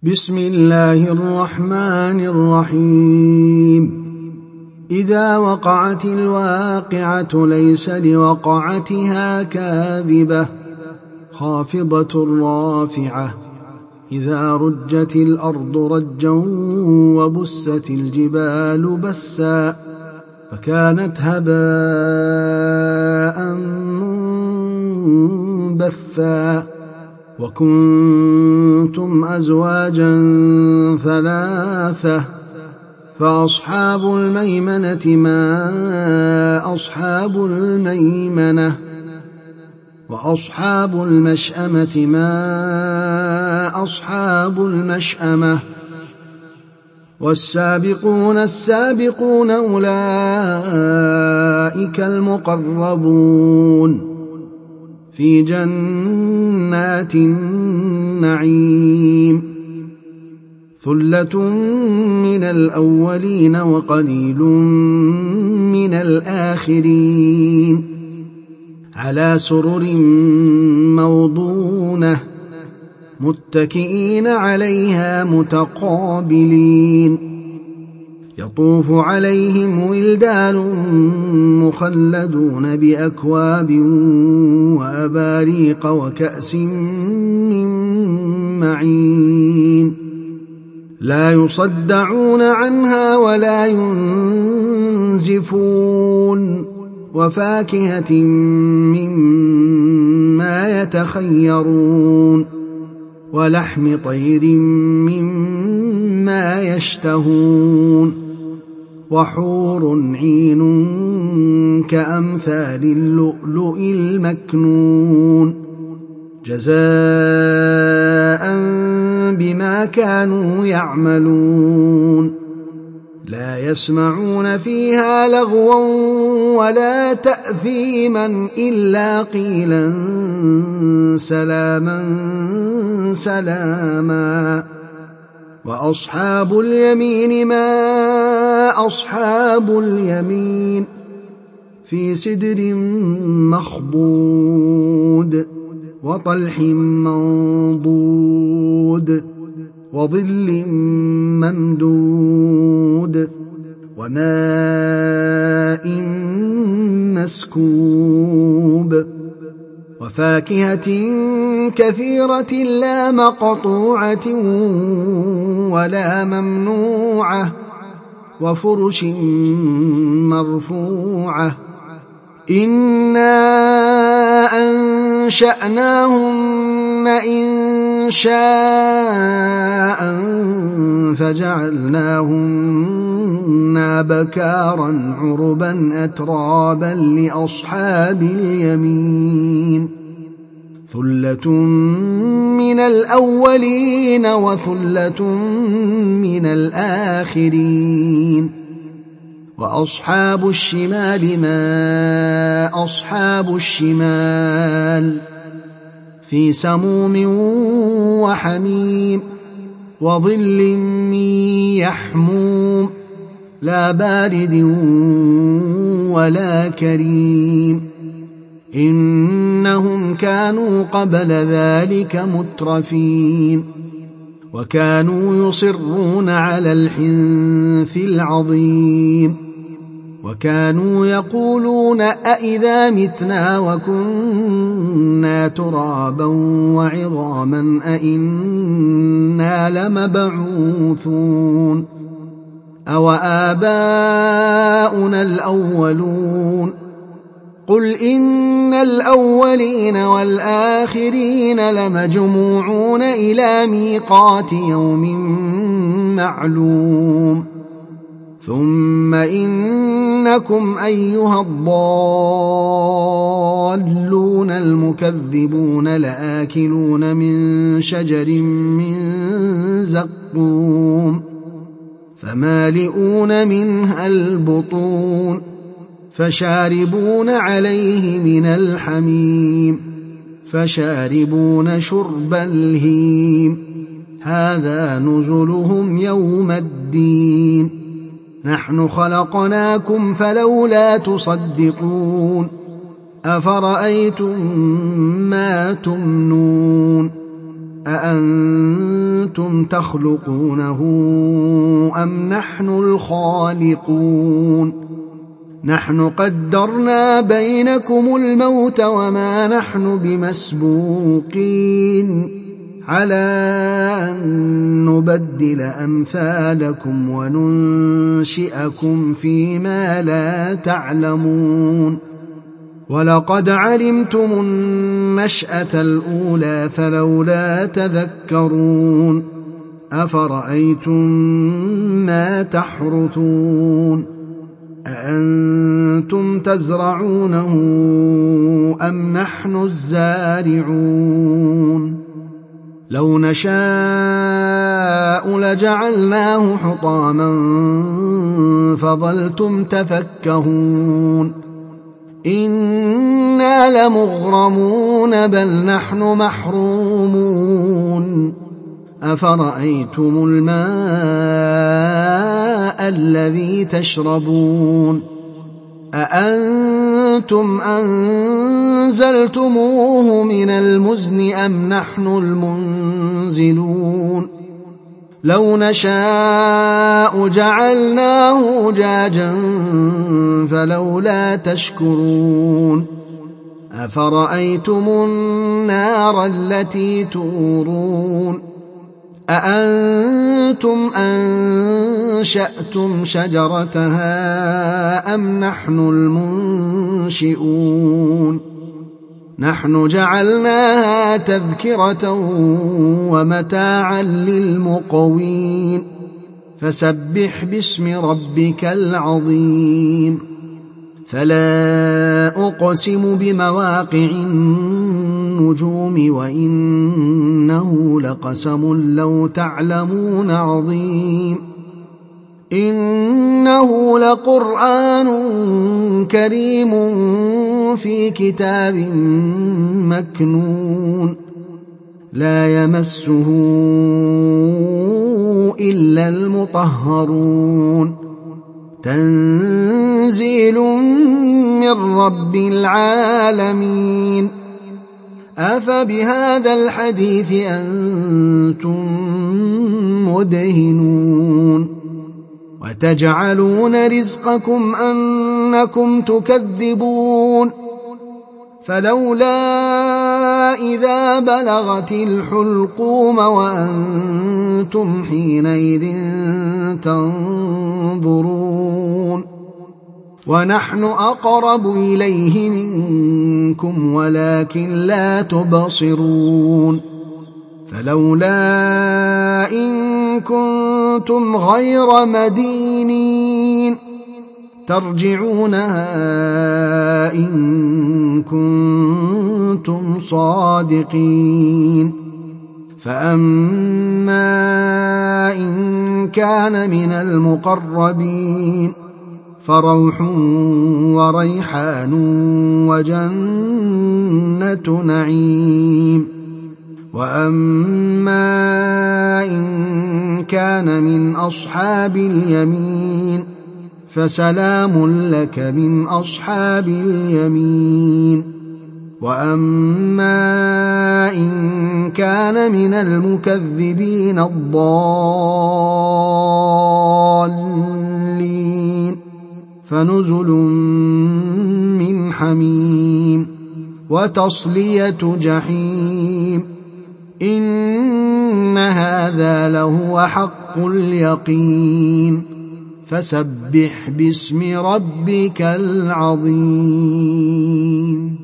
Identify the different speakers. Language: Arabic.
Speaker 1: بسم الله الرحمن الرحيم. إذا وقعت الواقعة ليس لوقعتها كاذبة خافضة رافعة. إذا رجت الأرض رجا وبست الجبال بسا فكانت هباء منبثا. وكنتم أزواجا ثلاثة فأصحاب الميمنة ما أصحاب الميمنة وأصحاب المشأمة ما أصحاب المشأمة. والسابقون السابقون أولئك المقربون في جنات النعيم. ثلة من الأولين وقليل من الآخرين على سرر موضونة متكئين عليها متقابلين. يطوف عليهم ولدان مخلدون بأكواب وأباريق وكأس من معين لا يصدعون عنها ولا ينزفون. وفاكهة مما يتخيرون ولحم طير مما يشتهون. وحور عين كأمثال اللؤلؤ المكنون جزاء بما كانوا يعملون. لا يسمعون فيها لغوا ولا تأثيما إلا قيلا سلاما سلاما. وأصحاب اليمين ما أصحاب اليمين في سدر مخضود وطلح منضود وظل ممدود وماء مسكوب. وفاكهة كثيرة لا مقطوعة ولا ممنوعة وفرش مرفوعة. إنا أنشأناهن إنشاء فجعلناهن بكارا عربا أترابا لأصحاب اليمين. ثلة من الأولين وثلة من الآخرين. وأصحاب الشمال ما أصحاب الشمال في سموم وحميم وظل من يحموم لا بارد ولا كريم. إنهم كانوا قبل ذلك مترفين وكانوا يصرون على الحنث العظيم. وكانوا يقولون أئذا متنا وكنا ترابا وعظاما أئنا لمبعوثون أو آباؤنا الأولون. قل إن الأولين والآخرين لمجموعون إلى ميقات يوم معلوم. ثم إنكم أيها الضالون المكذبون لآكلون من شجر من زقوم فمالئون منها البطون فشاربون عليه من الحميم فشاربون شرب الهيم. هذا نزلهم يوم الدين. نحن خلقناكم فلولا تصدقون. أفرأيتم ما تمنون أأنتم تخلقونه أم نحن الخالقون نحن قدرنا بينكم الموت وما نحن بمسبوقين على أن نبدل أمثالكم وننشئكم فيما لا تعلمون ولقد علمتم النشأة الأولى فلولا تذكرون أفرأيتم ما تحرثون أأنتم تزرعونه أم نحن الزارعون لو نشاء لجعلناه حطاما فظلتم تفكهون إنا لمغرمون بل نحن محرومون أفرأيتم الماء الذي تشربون أأنتم أنزلتموه من المزن أم نحن المنزلون لو نشاء جعلناه أجاجا فلولا تشكرون أفرأيتم النار التي تورون أأنتم أنشأتم شجرتها أم نحن المنشئون نحن جعلناها تذكرة ومتاعا للمقوين فسبح باسم ربك العظيم فلا أقسم بمواقع النجوم وإنه لقسم لو تعلمون عظيم إنه لقرآن كريم في كتاب مكنون لا يمسه إلا المطهرون تنزيل من رب العالمين أفبهذا الحديث أنتم مدهنون وتجعلون رزقكم أنكم تكذبون فلولا إذا بلغت الحلقوم وأنتم حينئذ تنظرون ونحن أقرب إليه منكم ولكن لا تبصرون فلولا إن كنتم غير مدينين ترجعونها إن كنتم صادقين فأما إن كان من المقربين فروح وريحان وجنة نعيم وأما إن كان من أصحاب اليمين فسلام لك من أصحاب اليمين وأما إن كان من المكذبين الضالين فنزل من حميم وتصلية جحيم إن هذا لهو حق اليقين فسبح باسم ربك العظيم